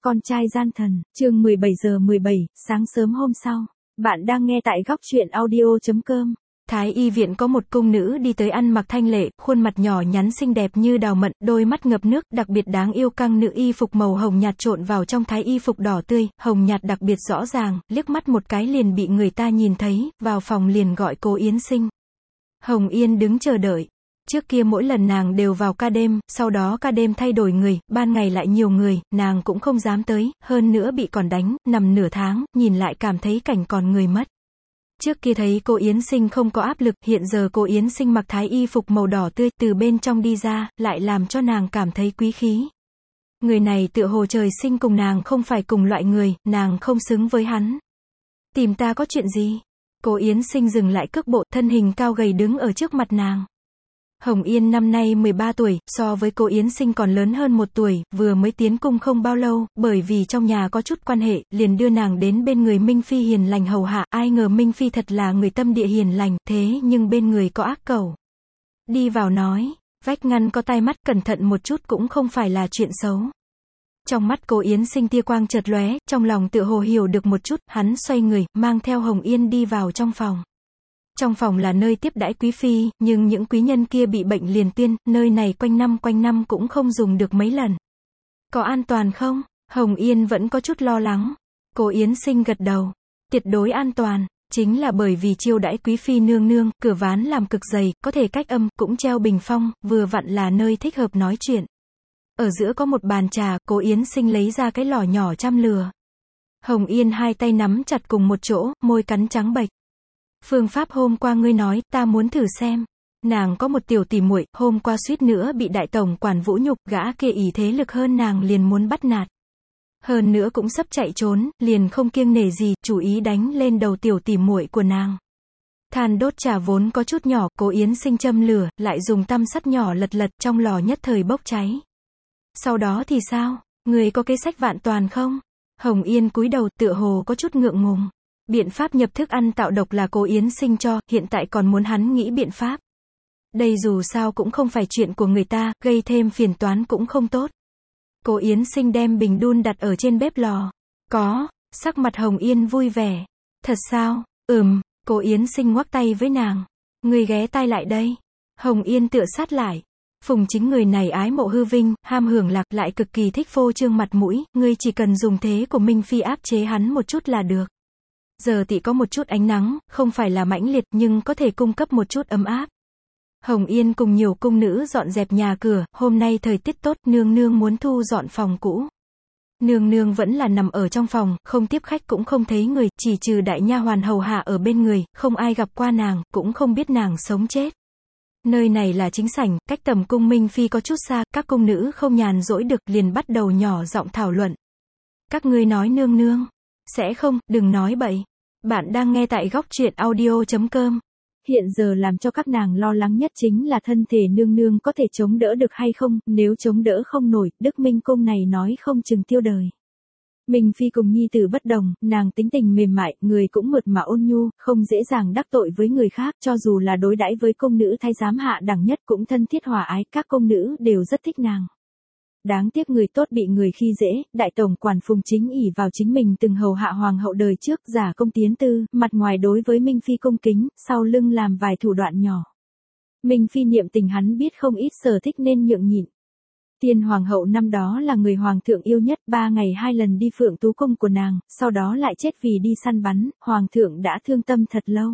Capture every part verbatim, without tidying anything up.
Con trai gian thần, chương mười bảy giờ mười bảy, sáng sớm hôm sau. Bạn đang nghe tại góc truyện audio chấm com. Thái y viện có một cung nữ đi tới ăn mặc thanh lệ, khuôn mặt nhỏ nhắn xinh đẹp như đào mận, đôi mắt ngập nước, đặc biệt đáng yêu căng nữ y phục màu hồng nhạt trộn vào trong thái y phục đỏ tươi, hồng nhạt đặc biệt rõ ràng, liếc mắt một cái liền bị người ta nhìn thấy, vào phòng liền gọi cô Yến Sinh. Hồng Yên đứng chờ đợi. Trước kia mỗi lần nàng đều vào ca đêm, sau đó ca đêm thay đổi người, ban ngày lại nhiều người, nàng cũng không dám tới, hơn nữa bị còn đánh, nằm nửa tháng, nhìn lại cảm thấy cảnh còn người mất. Trước kia thấy cô Yến Sinh không có áp lực, hiện giờ cô Yến Sinh mặc thái y phục màu đỏ tươi, từ bên trong đi ra, lại làm cho nàng cảm thấy quý khí. Người này tựa hồ trời sinh cùng nàng không phải cùng loại người, nàng không xứng với hắn. Tìm ta có chuyện gì? Cô Yến Sinh dừng lại cước bộ, thân hình cao gầy đứng ở trước mặt nàng. Hồng Yên năm nay mười ba tuổi, so với cô Yến Sinh còn lớn hơn một tuổi, vừa mới tiến cung không bao lâu, bởi vì trong nhà có chút quan hệ, liền đưa nàng đến bên người Minh Phi hiền lành hầu hạ, ai ngờ Minh Phi thật là người tâm địa hiền lành, thế nhưng bên người có ác cẩu. Đi vào nói, vách ngăn có tai mắt, cẩn thận một chút cũng không phải là chuyện xấu. Trong mắt cô Yến Sinh tia quang chợt lóe, trong lòng tựa hồ hiểu được một chút, hắn xoay người, mang theo Hồng Yên đi vào trong phòng. Trong phòng là nơi tiếp đãi quý phi, nhưng những quý nhân kia bị bệnh liền tiên, nơi này quanh năm quanh năm cũng không dùng được mấy lần. Có an toàn không? Hồng Yên vẫn có chút lo lắng. Cô Yến Sinh gật đầu. Tuyệt đối an toàn, chính là bởi vì chiêu đãi quý phi nương nương, cửa ván làm cực dày, có thể cách âm, cũng treo bình phong, vừa vặn là nơi thích hợp nói chuyện. Ở giữa có một bàn trà, cô Yến Sinh lấy ra cái lò nhỏ chăm lửa. Hồng Yên hai tay nắm chặt cùng một chỗ, môi cắn trắng bệch. Phương pháp hôm qua ngươi nói, ta muốn thử xem. Nàng có một tiểu tỉ muội, hôm qua suýt nữa bị đại tổng quản vũ nhục, gã kia ỷ thế lực hơn nàng liền muốn bắt nạt. Hơn nữa cũng sắp chạy trốn, liền không kiêng nể gì, chủ ý đánh lên đầu tiểu tỉ muội của nàng. Than đốt trà vốn có chút nhỏ, Cố Yến Sinh châm lửa, lại dùng tăm sắt nhỏ lật lật, trong lò nhất thời bốc cháy. Sau đó thì sao? Người có kế sách vạn toàn không? Hồng Yên cúi đầu, tựa hồ có chút ngượng ngùng. Biện pháp nhập thức ăn tạo độc là Cố Yến Sinh cho, hiện tại còn muốn hắn nghĩ biện pháp. Đây dù sao cũng không phải chuyện của người ta, gây thêm phiền toán cũng không tốt. Cố Yến Sinh đem bình đun đặt ở trên bếp lò. Có, sắc mặt Hồng Yên vui vẻ. Thật sao? Ừm, Cố Yến Sinh ngoắc tay với nàng. Người ghé tai lại đây. Hồng Yên tựa sát lại. Phùng Chính người này ái mộ hư vinh, ham hưởng lạc, lại cực kỳ thích phô trương mặt mũi, ngươi chỉ cần dùng thế của Minh Phi áp chế hắn một chút là được. Giờ thì có một chút ánh nắng, không phải là mãnh liệt nhưng có thể cung cấp một chút ấm áp. Hồng Yên cùng nhiều cung nữ dọn dẹp nhà cửa, hôm nay thời tiết tốt, nương nương muốn thu dọn phòng cũ. Nương nương vẫn là nằm ở trong phòng, không tiếp khách cũng không thấy người, chỉ trừ đại nha hoàn hầu hạ ở bên người, không ai gặp qua nàng, cũng không biết nàng sống chết. Nơi này là chính sảnh, cách tầm cung Minh Phi có chút xa, các cung nữ không nhàn rỗi được, liền bắt đầu nhỏ giọng thảo luận. Các ngươi nói nương nương. Sẽ không, đừng nói bậy. Bạn đang nghe tại góc truyện audio chấm com. Hiện giờ làm cho các nàng lo lắng nhất chính là thân thể nương nương có thể chống đỡ được hay không, nếu chống đỡ không nổi, Đức Minh Cung này nói không chừng tiêu đời. Minh Phi cùng nhi tử bất đồng, nàng tính tình mềm mại, người cũng mượt mà ôn nhu, không dễ dàng đắc tội với người khác, cho dù là đối đãi với công nữ thái giám hạ đẳng nhất cũng thân thiết hòa ái, các công nữ đều rất thích nàng. Đáng tiếc người tốt bị người khi dễ, đại tổng quản Phùng Chính ỷ vào chính mình từng hầu hạ hoàng hậu đời trước, giả công tiến tư, mặt ngoài đối với Minh Phi cung kính, sau lưng làm vài thủ đoạn nhỏ. Minh Phi niệm tình hắn biết không ít, sở thích nên nhượng nhịn. Tiên hoàng hậu năm đó là người hoàng thượng yêu nhất, ba ngày hai lần đi Phượng Tú cung của nàng, sau đó lại chết vì đi săn bắn, hoàng thượng đã thương tâm thật lâu.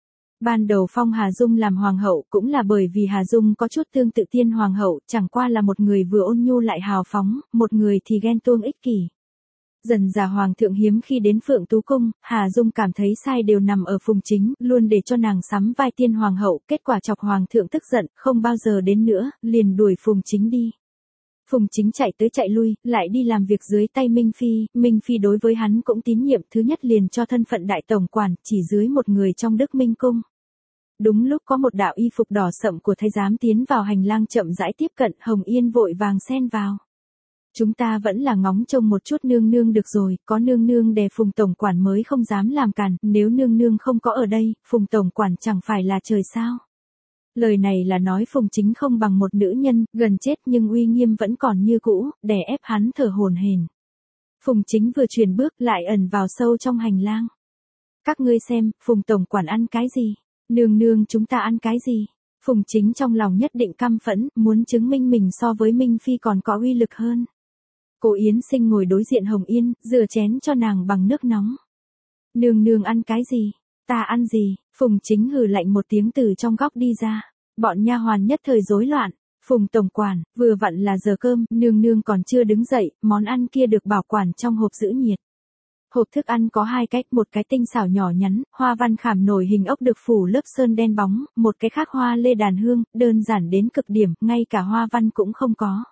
Ban đầu phong Hà Dung làm hoàng hậu cũng là bởi vì Hà Dung có chút tương tự tiên hoàng hậu, chẳng qua là một người vừa ôn nhu lại hào phóng, một người thì ghen tuông ích kỷ. Dần dà hoàng thượng hiếm khi đến Phượng Tú cung, Hà Dung cảm thấy sai đều nằm ở Phùng Chính, luôn để cho nàng sắm vai tiên hoàng hậu, kết quả chọc hoàng thượng tức giận, không bao giờ đến nữa, liền đuổi Phùng Chính đi. Phùng Chính chạy tới chạy lui, lại đi làm việc dưới tay Minh Phi, Minh Phi đối với hắn cũng tín nhiệm, thứ nhất liền cho thân phận đại tổng quản, chỉ dưới một người trong Đức Minh Cung. Đúng lúc có một đạo y phục đỏ sậm của thái giám tiến vào hành lang chậm rãi tiếp cận, Hồng Yên vội vàng xen vào. Chúng ta vẫn là ngóng trông một chút nương nương được rồi, có nương nương đè Phùng tổng quản mới không dám làm cản, nếu nương nương không có ở đây, Phùng tổng quản chẳng phải là trời sao. Lời này là nói Phùng Chính không bằng một nữ nhân, gần chết nhưng uy nghiêm vẫn còn như cũ, đè ép hắn thở hổn hển. Phùng Chính vừa chuyển bước lại ẩn vào sâu trong hành lang. Các ngươi xem, Phùng tổng quản ăn cái gì? Nương nương chúng ta ăn cái gì? Phùng Chính trong lòng nhất định căm phẫn, muốn chứng minh mình so với Minh Phi còn có uy lực hơn. Cố Yến Sinh ngồi đối diện Hồng Yên, rửa chén cho nàng bằng nước nóng. Nương nương ăn cái gì? Ta ăn gì? Phùng Chính hừ lạnh một tiếng từ trong góc đi ra. Bọn nha hoàn nhất thời rối loạn. Phùng tổng quản, vừa vặn là giờ cơm, nương nương còn chưa đứng dậy, món ăn kia được bảo quản trong hộp giữ nhiệt. Hộp thức ăn có hai cách, một cái tinh xảo nhỏ nhắn, hoa văn khảm nổi hình ốc được phủ lớp sơn đen bóng, một cái khác hoa lê đàn hương, đơn giản đến cực điểm, ngay cả hoa văn cũng không có.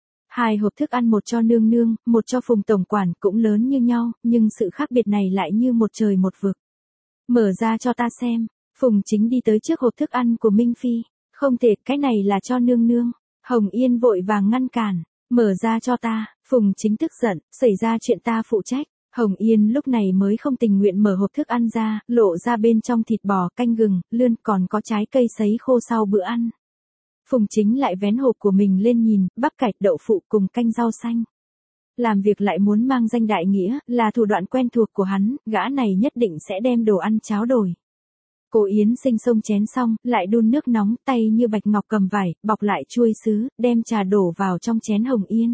Hai hộp thức ăn một cho nương nương, một cho Phùng tổng quản cũng lớn như nhau, nhưng sự khác biệt này lại như một trời một vực. Mở ra cho ta xem. Phùng Chính đi tới trước hộp thức ăn của Minh Phi. Không thể, cái này là cho nương nương. Hồng Yên vội vàng ngăn cản. Mở ra cho ta. Phùng Chính tức giận, xảy ra chuyện ta phụ trách. Hồng Yên lúc này mới không tình nguyện mở hộp thức ăn ra, lộ ra bên trong thịt bò, canh gừng, lươn, còn có trái cây sấy khô sau bữa ăn. Phùng Chính lại vén hộp của mình lên nhìn, bắp cải, đậu phụ cùng canh rau xanh. Làm việc lại muốn mang danh đại nghĩa, là thủ đoạn quen thuộc của hắn, gã này nhất định sẽ đem đồ ăn cháo đổi. Cố Yến Sinh xông chén xong, lại đun nước nóng, tay như bạch ngọc cầm vải, bọc lại chuôi sứ, đem trà đổ vào trong chén Hồng Yên.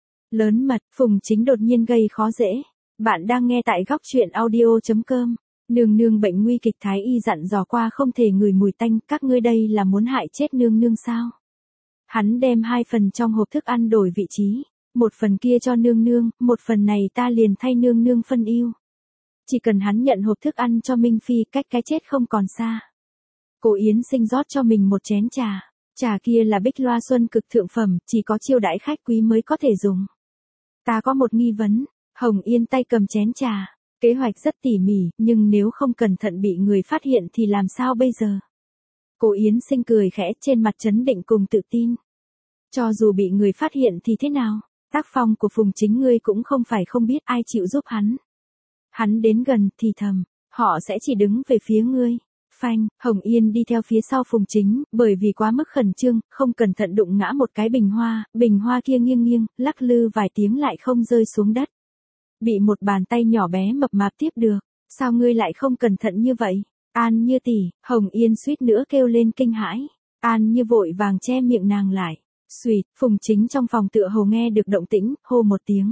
Lớn mật, Phùng Chính đột nhiên gây khó dễ. Bạn đang nghe tại góc truyện audio chấm com. Nương nương bệnh nguy kịch, thái y dặn dò qua không thể ngửi mùi tanh, các ngươi đây là muốn hại chết nương nương sao? Hắn đem hai phần trong hộp thức ăn đổi vị trí, một phần kia cho nương nương, một phần này ta liền thay nương nương phân ưu. Chỉ cần hắn nhận hộp thức ăn cho Minh Phi, cách cái chết không còn xa. Cố Yến Sinh rót cho mình một chén trà, trà kia là bích loa xuân cực thượng phẩm, chỉ có chiêu đãi khách quý mới có thể dùng. Ta có một nghi vấn. Hồng Yên tay cầm chén trà. Kế hoạch rất tỉ mỉ, nhưng nếu không cẩn thận bị người phát hiện thì làm sao bây giờ? Cố Yến Sinh cười khẽ, trên mặt trấn định cùng tự tin. Cho dù bị người phát hiện thì thế nào? Tác phong của Phùng Chính ngươi cũng không phải không biết, ai chịu giúp hắn. Hắn đến gần thì thầm, họ sẽ chỉ đứng về phía ngươi. Phanh, Hồng Yên đi theo phía sau Phùng Chính, bởi vì quá mức khẩn trương, không cẩn thận đụng ngã một cái bình hoa, bình hoa kia nghiêng nghiêng, lắc lư vài tiếng lại không rơi xuống đất. Bị một bàn tay nhỏ bé mập mạp tiếp được, sao ngươi lại không cẩn thận như vậy? An Như tỷ, Hồng Yên suýt nữa kêu lên kinh hãi. An Như vội vàng che miệng nàng lại. Xuỵt, Phùng Chính trong phòng tựa hồ nghe được động tĩnh, hô một tiếng.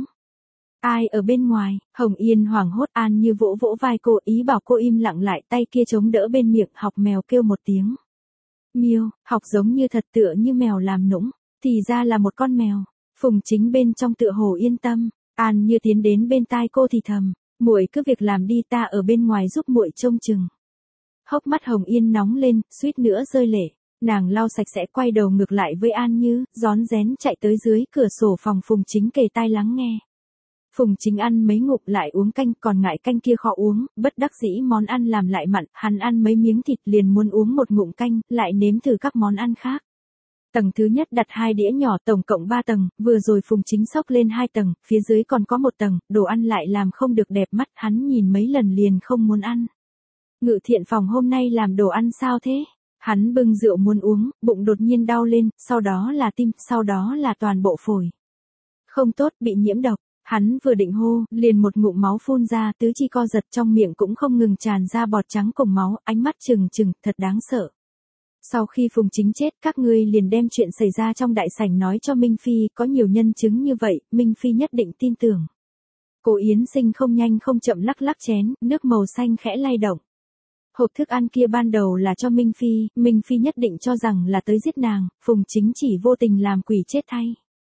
Ai ở bên ngoài? Hồng Yên hoảng hốt, An Như vỗ vỗ vai cô, ý bảo cô im lặng lại, tay kia chống đỡ bên miệng, học mèo kêu một tiếng. Miêu, học giống như thật tựa như mèo làm nũng, thì ra là một con mèo. Phùng Chính bên trong tựa hồ yên tâm. An Như tiến đến bên tai cô thì thầm, muội cứ việc làm đi, ta ở bên ngoài giúp muội trông chừng. Hốc mắt Hồng Yên nóng lên, suýt nữa rơi lệ. Nàng lau sạch sẽ quay đầu ngược lại với An Như, rón rén chạy tới dưới cửa sổ phòng Phùng Chính kề tai lắng nghe. Phùng Chính ăn mấy ngụm lại uống canh, còn ngại canh kia khó uống, bất đắc dĩ món ăn làm lại mặn, hắn ăn mấy miếng thịt liền muốn uống một ngụm canh, lại nếm thử các món ăn khác. Tầng thứ nhất đặt hai đĩa nhỏ, tổng cộng ba tầng, vừa rồi Phùng Chính xốc lên hai tầng, phía dưới còn có một tầng, đồ ăn lại làm không được đẹp mắt, hắn nhìn mấy lần liền không muốn ăn. Ngự thiện phòng hôm nay làm đồ ăn sao thế? Hắn bưng rượu muốn uống, bụng đột nhiên đau lên, sau đó là tim, sau đó là toàn bộ phổi. Không tốt, bị nhiễm độc. Hắn vừa định hô, liền một ngụm máu phun ra, tứ chi co giật, trong miệng cũng không ngừng tràn ra bọt trắng cùng máu, ánh mắt trừng trừng, thật đáng sợ. Sau khi Phùng Chính chết, các ngươi liền đem chuyện xảy ra trong đại sảnh nói cho Minh Phi, có nhiều nhân chứng như vậy, Minh Phi nhất định tin tưởng. Cố Yến Sinh không nhanh không chậm lắc lắc chén, nước màu xanh khẽ lay động. Hộp thức ăn kia ban đầu là cho Minh Phi, Minh Phi nhất định cho rằng là tới giết nàng, Phùng Chính chỉ vô tình làm quỷ chết thay.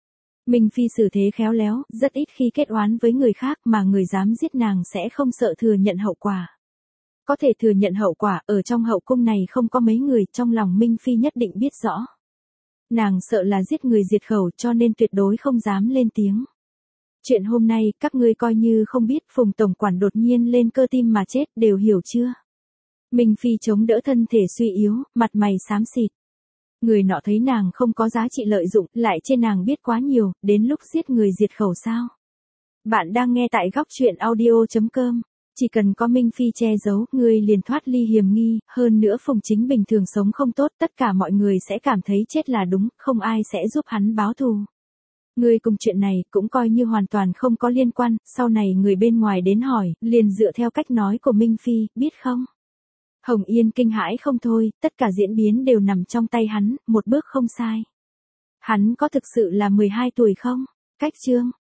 Minh Phi xử thế khéo léo, rất ít khi kết oán với người khác, mà người dám giết nàng sẽ không sợ thừa nhận hậu quả. Có thể thừa nhận hậu quả, ở trong hậu cung này không có mấy người, trong lòng Minh Phi nhất định biết rõ. Nàng sợ là giết người diệt khẩu, cho nên tuyệt đối không dám lên tiếng. Chuyện hôm nay, các ngươi coi như không biết, Phùng tổng quản đột nhiên lên cơ tim mà chết, đều hiểu chưa? Minh Phi chống đỡ thân thể suy yếu, mặt mày xám xịt. Người nọ thấy nàng không có giá trị lợi dụng, lại trên nàng biết quá nhiều, đến lúc giết người diệt khẩu sao? Bạn đang nghe tại góc truyện audio chấm com. Chỉ cần có Minh Phi che giấu, người liền thoát ly hiểm nghi, hơn nữa Phùng Chính bình thường sống không tốt, tất cả mọi người sẽ cảm thấy chết là đúng, không ai sẽ giúp hắn báo thù. Ngươi cùng chuyện này cũng coi như hoàn toàn không có liên quan, sau này người bên ngoài đến hỏi, liền dựa theo cách nói của Minh Phi, biết không? Hồng Yên kinh hãi không thôi, tất cả diễn biến đều nằm trong tay hắn, một bước không sai. Hắn có thực sự là mười hai tuổi không? Cách chương